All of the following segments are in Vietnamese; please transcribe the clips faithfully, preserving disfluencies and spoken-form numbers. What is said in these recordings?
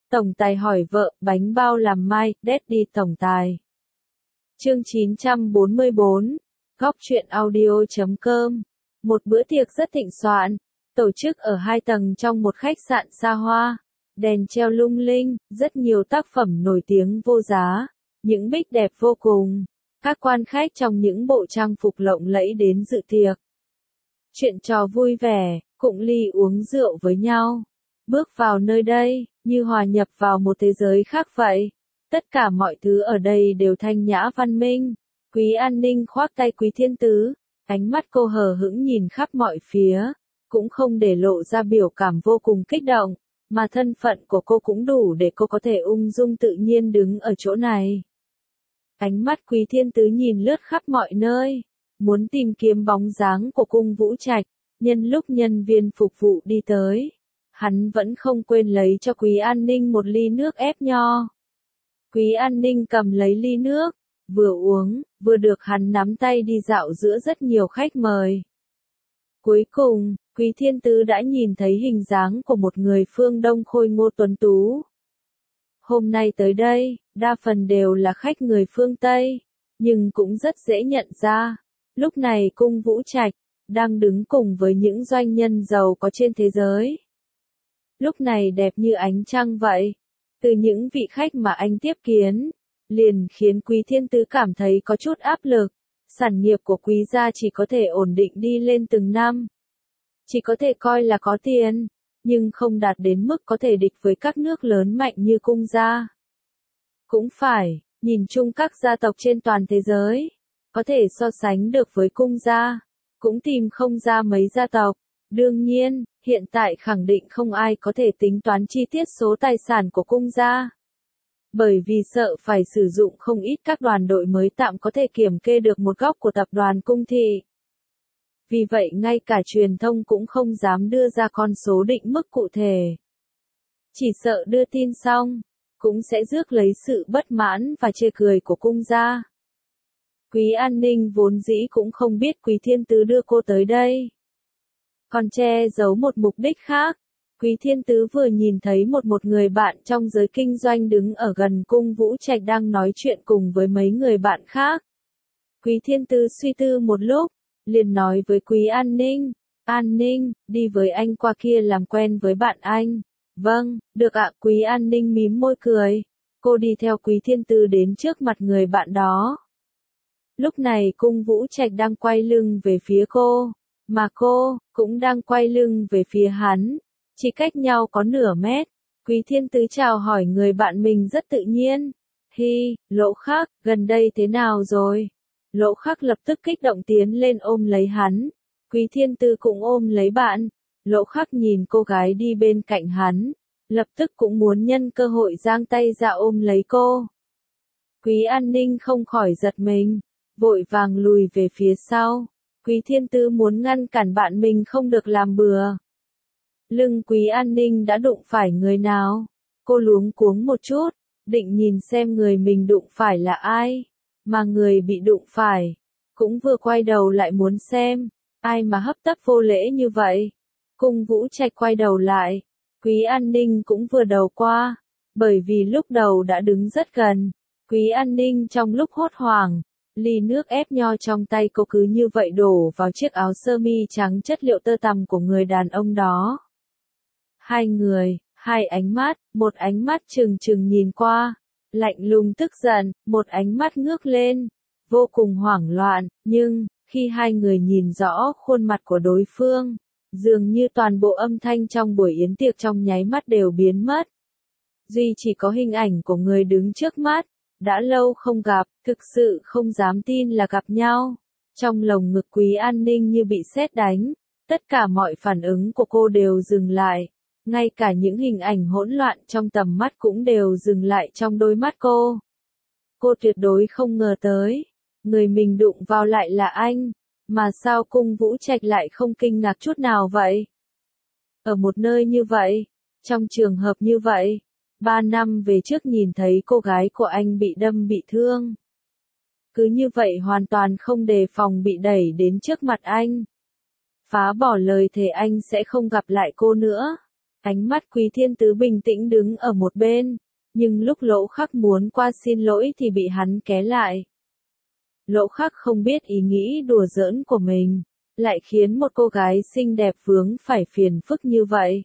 Tổng tài hỏi vợ, bánh bao làm mai, Daddy tổng tài. Chương chín trăm bốn mươi bốn, góc truyện audio chấm com. Một bữa tiệc rất thịnh soạn, tổ chức ở hai tầng trong một khách sạn xa hoa. Đèn treo lung linh, rất nhiều tác phẩm nổi tiếng vô giá, những bích đẹp vô cùng. Các quan khách trong những bộ trang phục lộng lẫy đến dự tiệc. Chuyện trò vui vẻ, cụng ly uống rượu với nhau. Bước vào nơi đây, như hòa nhập vào một thế giới khác vậy. Tất cả mọi thứ ở đây đều thanh nhã văn minh. Quý An Ninh khoác tay Quý Thiên Tứ, ánh mắt cô hờ hững nhìn khắp mọi phía, cũng không để lộ ra biểu cảm vô cùng kích động, mà thân phận của cô cũng đủ để cô có thể ung dung tự nhiên đứng ở chỗ này. Ánh mắt Quý Thiên Tứ nhìn lướt khắp mọi nơi, muốn tìm kiếm bóng dáng của cung Vũ Trạch, nhân lúc nhân viên phục vụ đi tới. Hắn vẫn không quên lấy cho Quý An Ninh một ly nước ép nho. Quý An Ninh cầm lấy ly nước, vừa uống, vừa được hắn nắm tay đi dạo giữa rất nhiều khách mời. Cuối cùng, Quý Thiên Tứ đã nhìn thấy hình dáng của một người phương Đông khôi ngô tuấn tú. Hôm nay tới đây, đa phần đều là khách người phương Tây, nhưng cũng rất dễ nhận ra. Lúc này cung Vũ Trạch đang đứng cùng với những doanh nhân giàu có trên thế giới. Lúc này đẹp như ánh trăng vậy. Từ những vị khách mà anh tiếp kiến, liền khiến Quý Thiên Tứ cảm thấy có chút áp lực. Sản nghiệp của Quý gia chỉ có thể ổn định đi lên từng năm. Chỉ có thể coi là có tiền, nhưng không đạt đến mức có thể địch với các nước lớn mạnh như cung gia. Cũng phải, nhìn chung các gia tộc trên toàn thế giới, có thể so sánh được với cung gia, cũng tìm không ra mấy gia tộc. Đương nhiên, hiện tại khẳng định không ai có thể tính toán chi tiết số tài sản của cung gia. Bởi vì sợ phải sử dụng không ít các đoàn đội mới tạm có thể kiểm kê được một góc của tập đoàn cung thị. Vì vậy ngay cả truyền thông cũng không dám đưa ra con số định mức cụ thể. Chỉ sợ đưa tin xong, cũng sẽ rước lấy sự bất mãn và chê cười của cung gia. Quý An Ninh vốn dĩ cũng không biết Quý Thiên Tứ đưa cô tới đây. Còn che giấu một mục đích khác. Quý Thiên Tứ vừa nhìn thấy một một người bạn trong giới kinh doanh đứng ở gần cung Vũ Trạch đang nói chuyện cùng với mấy người bạn khác. Quý Thiên Tứ suy tư một lúc, liền nói với Quý An Ninh, An Ninh, đi với anh qua kia làm quen với bạn anh. Vâng, được ạ. Quý An Ninh mím môi cười. Cô đi theo Quý Thiên Tứ đến trước mặt người bạn đó. Lúc này cung Vũ Trạch đang quay lưng về phía cô, mà cô cũng đang quay lưng về phía hắn. Chỉ cách nhau có nửa mét. Quý Thiên Tứ chào hỏi người bạn mình rất tự nhiên. Hi, Lỗ Khắc, gần đây thế nào rồi? Lỗ Khắc lập tức kích động tiến lên ôm lấy hắn. Quý Thiên Tứ cũng ôm lấy bạn. Lỗ Khắc nhìn cô gái đi bên cạnh hắn, lập tức cũng muốn nhân cơ hội giang tay ra ôm lấy cô. Quý An Ninh không khỏi giật mình, vội vàng lùi về phía sau. Quý Thiên Tứ muốn ngăn cản bạn mình không được làm bừa. Lưng Quý An Ninh đã đụng phải người nào? Cô luống cuống một chút, định nhìn xem người mình đụng phải là ai, mà người bị đụng phải cũng vừa quay đầu lại muốn xem, ai mà hấp tấp vô lễ như vậy. Cung Vũ Trạch quay đầu lại, Quý An Ninh cũng vừa đầu qua, bởi vì lúc đầu đã đứng rất gần. Quý An Ninh trong lúc hốt hoảng, ly nước ép nho trong tay cô cứ như vậy đổ vào chiếc áo sơ mi trắng chất liệu tơ tằm của người đàn ông đó. Hai người, hai ánh mắt, một ánh mắt trừng trừng nhìn qua, lạnh lùng tức giận, một ánh mắt ngước lên, vô cùng hoảng loạn, nhưng, khi hai người nhìn rõ khuôn mặt của đối phương, dường như toàn bộ âm thanh trong buổi yến tiệc trong nháy mắt đều biến mất. Duy chỉ có hình ảnh của người đứng trước mắt, đã lâu không gặp, thực sự không dám tin là gặp nhau. Trong lồng ngực Quý An Ninh như bị sét đánh, tất cả mọi phản ứng của cô đều dừng lại. Ngay cả những hình ảnh hỗn loạn trong tầm mắt cũng đều dừng lại trong đôi mắt cô. Cô tuyệt đối không ngờ tới, người mình đụng vào lại là anh, mà sao cung Vũ Trạch lại không kinh ngạc chút nào vậy? Ở một nơi như vậy, trong trường hợp như vậy, ba năm về trước nhìn thấy cô gái của anh bị đâm bị thương. Cứ như vậy hoàn toàn không đề phòng bị đẩy đến trước mặt anh. Phá bỏ lời thề anh sẽ không gặp lại cô nữa. Ánh mắt Quý Thiên Tứ bình tĩnh đứng ở một bên, nhưng lúc Lỗ Khắc muốn qua xin lỗi thì bị hắn ké lại. Lỗ Khắc không biết ý nghĩ đùa giỡn của mình, lại khiến một cô gái xinh đẹp vướng phải phiền phức như vậy.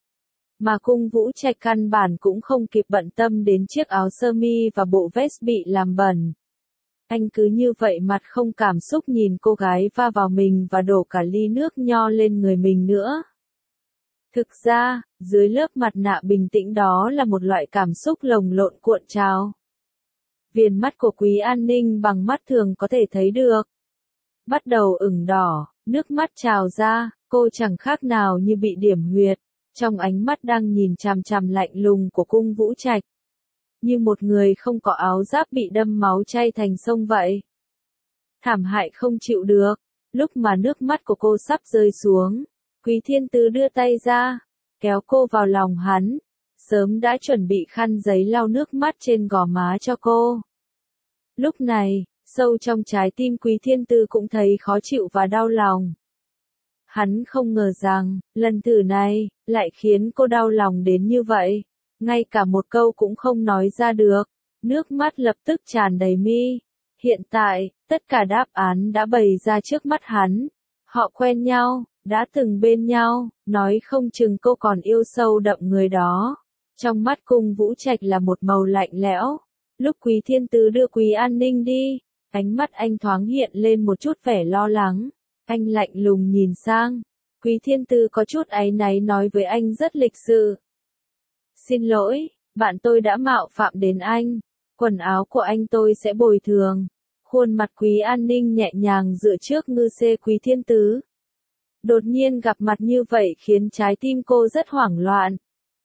Mà Cung Vũ Trạch căn bản cũng không kịp bận tâm đến chiếc áo sơ mi và bộ vest bị làm bẩn. Anh cứ như vậy mặt không cảm xúc nhìn cô gái va vào mình và đổ cả ly nước nho lên người mình nữa. Thực ra, dưới lớp mặt nạ bình tĩnh đó là một loại cảm xúc lồng lộn cuộn trào. Viền mắt của Quý An Ninh bằng mắt thường có thể thấy được. Bắt đầu ửng đỏ, nước mắt trào ra, cô chẳng khác nào như bị điểm huyệt, trong ánh mắt đang nhìn chằm chằm lạnh lùng của Cung Vũ Trạch. Như một người không có áo giáp bị đâm máu chay thành sông vậy. Thảm hại không chịu được, lúc mà nước mắt của cô sắp rơi xuống, Quý Thiên Tứ đưa tay ra, kéo cô vào lòng hắn, sớm đã chuẩn bị khăn giấy lau nước mắt trên gò má cho cô. Lúc này, sâu trong trái tim Quý Thiên Tứ cũng thấy khó chịu và đau lòng. Hắn không ngờ rằng, lần thử này, lại khiến cô đau lòng đến như vậy, ngay cả một câu cũng không nói ra được, nước mắt lập tức tràn đầy mi. Hiện tại, tất cả đáp án đã bày ra trước mắt hắn. Họ quen nhau, đã từng bên nhau, nói không chừng cô còn yêu sâu đậm người đó. Trong mắt Cung Vũ Trạch là một màu lạnh lẽo. Lúc Quý Thiên Tứ đưa Quý An Ninh đi, ánh mắt anh thoáng hiện lên một chút vẻ lo lắng. Anh lạnh lùng nhìn sang. Quý Thiên Tứ có chút áy náy nói với anh rất lịch sự. Xin lỗi, bạn tôi đã mạo phạm đến anh. Quần áo của anh tôi sẽ bồi thường. Khuôn mặt Quý An Ninh nhẹ nhàng dựa trước ngư xê Quý Thiên Tứ. Đột nhiên gặp mặt như vậy khiến trái tim cô rất hoảng loạn.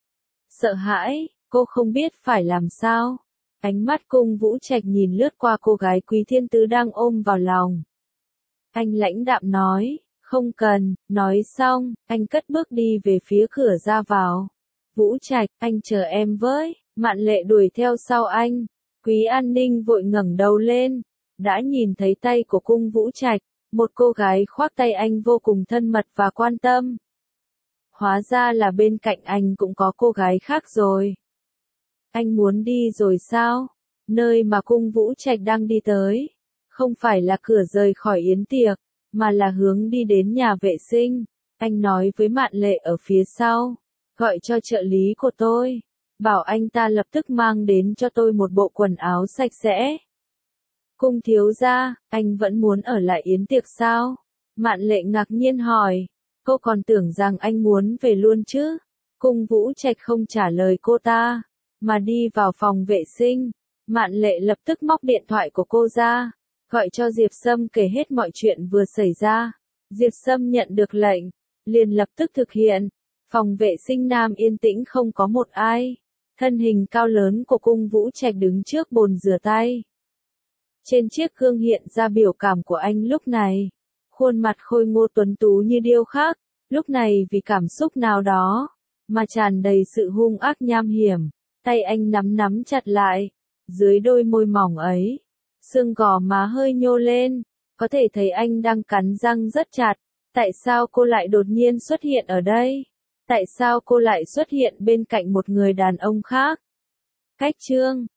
Sợ hãi, cô không biết phải làm sao. Ánh mắt Cung Vũ Trạch nhìn lướt qua cô gái Quý Thiên Tứ đang ôm vào lòng. Anh lãnh đạm nói, không cần, nói xong, anh cất bước đi về phía cửa ra vào. Vũ Trạch, anh chờ em với, Mạn Lệ đuổi theo sau anh. Quý An Ninh vội ngẩng đầu lên, đã nhìn thấy tay của Cung Vũ Trạch, một cô gái khoác tay anh vô cùng thân mật và quan tâm. Hóa ra là bên cạnh anh cũng có cô gái khác rồi. Anh muốn đi rồi sao? Nơi mà Cung Vũ Trạch đang đi tới, không phải là cửa rời khỏi yến tiệc, mà là hướng đi đến nhà vệ sinh. Anh nói với Mạn Lệ ở phía sau, gọi cho trợ lý của tôi, bảo anh ta lập tức mang đến cho tôi một bộ quần áo sạch sẽ. Cung thiếu gia, anh vẫn muốn ở lại yến tiệc sao? Mạn Lệ ngạc nhiên hỏi, cô còn tưởng rằng anh muốn về luôn chứ? Cung Vũ Trạch không trả lời cô ta, mà đi vào phòng vệ sinh. Mạn Lệ lập tức móc điện thoại của cô ra, gọi cho Diệp Sâm kể hết mọi chuyện vừa xảy ra. Diệp Sâm nhận được lệnh, liền lập tức thực hiện. Phòng vệ sinh nam yên tĩnh không có một ai. Thân hình cao lớn của Cung Vũ Trạch đứng trước bồn rửa tay. Trên chiếc gương hiện ra biểu cảm của anh lúc này. Khuôn mặt khôi ngô tuấn tú như điêu khắc, lúc này vì cảm xúc nào đó, mà tràn đầy sự hung ác nham hiểm. Tay anh nắm nắm chặt lại, dưới đôi môi mỏng ấy, xương gò má hơi nhô lên, có thể thấy anh đang cắn răng rất chặt. Tại sao cô lại đột nhiên xuất hiện ở đây? Tại sao cô lại xuất hiện bên cạnh một người đàn ông khác? Cách chương